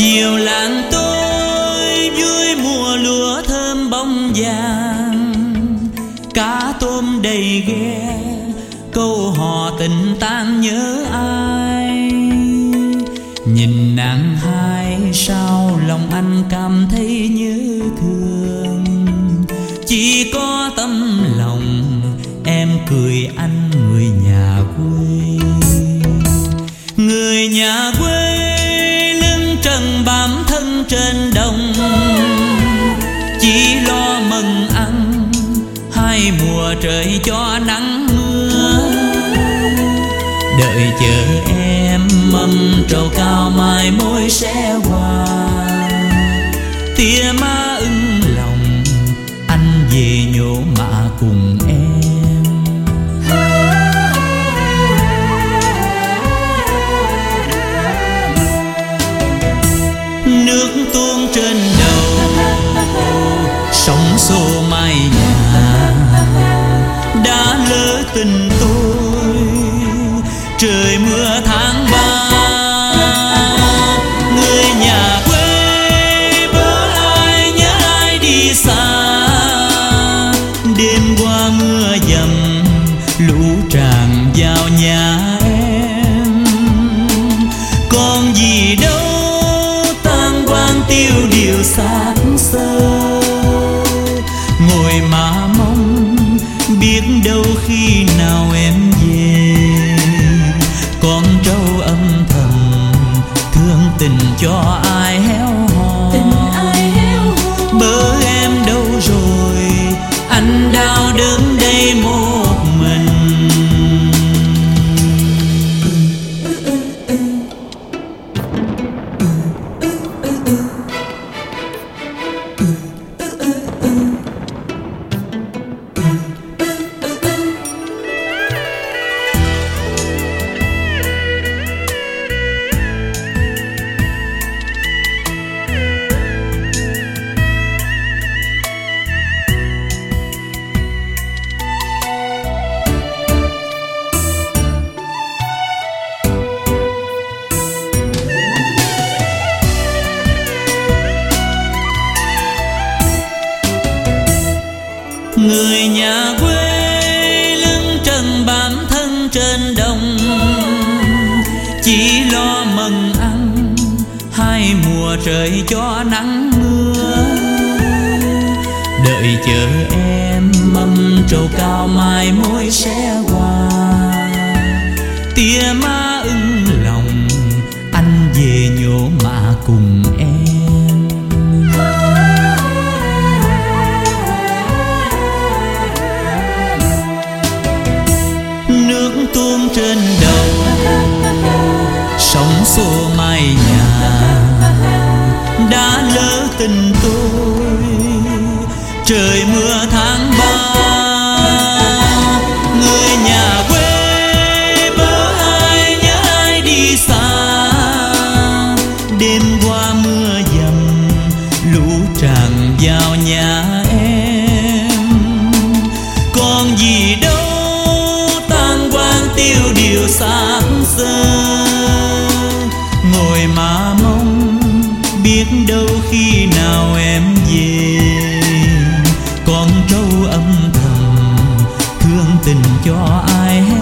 Chiều làng tôi vui mùa lúa thơm bông vàng, cá tôm đầy ghe, câu hò tình tan nhớ ai. Nhìn nàng hai sao lòng anh cảm thấy nhớ thương, chỉ có tấm lòng em cười anh người nhà quê. Người nhà quê lưng trần bám thân trên đồng, chỉ lo mừng ăn hai mùa trời cho nắng mưa. Đợi chờ em mâm trầu cao mai môi sẽ hoa, tia má ưng lòng anh về nhổ mạ cùng em. Nước tuôn trên đầu, sóng xô mái nhà, đã lỡ tình tôi trời mưa tháng 3. Người nhà quê bớ ai nhớ ai đi xa, đêm qua mưa dầm lũ tràn vào nhà em. Còn gì đâu tan quang tiêu điều xác xơ, ngồi mà mong biết đâu khi nào em về. Con trâu âm thầm thương tình cho ai héo hon, bớ em đâu rồi anh đau đớn đây một mình. Người nhà quê lưng trần bám thân trên đồng, chỉ lo mừng ăn hai mùa trời cho nắng mưa. Đợi chờ em mâm trầu cao mai môi sẽ hoa, tia má ưng lòng anh về nhổ mạ cùng em. Tuôn trên đầu, sóng xô mái nhà, đã lỡ tình tôi trời mưa tháng 3. Người nhà quê bớ ai nhớ ai đi xa, đêm qua mưa dầm lũ tràn vào nhà em. Còn gì đâu tiêu điều xác xơ, ngồi mà mong biết đâu khi nào em về. Con trâu âm thầm thương tình cho ai hết.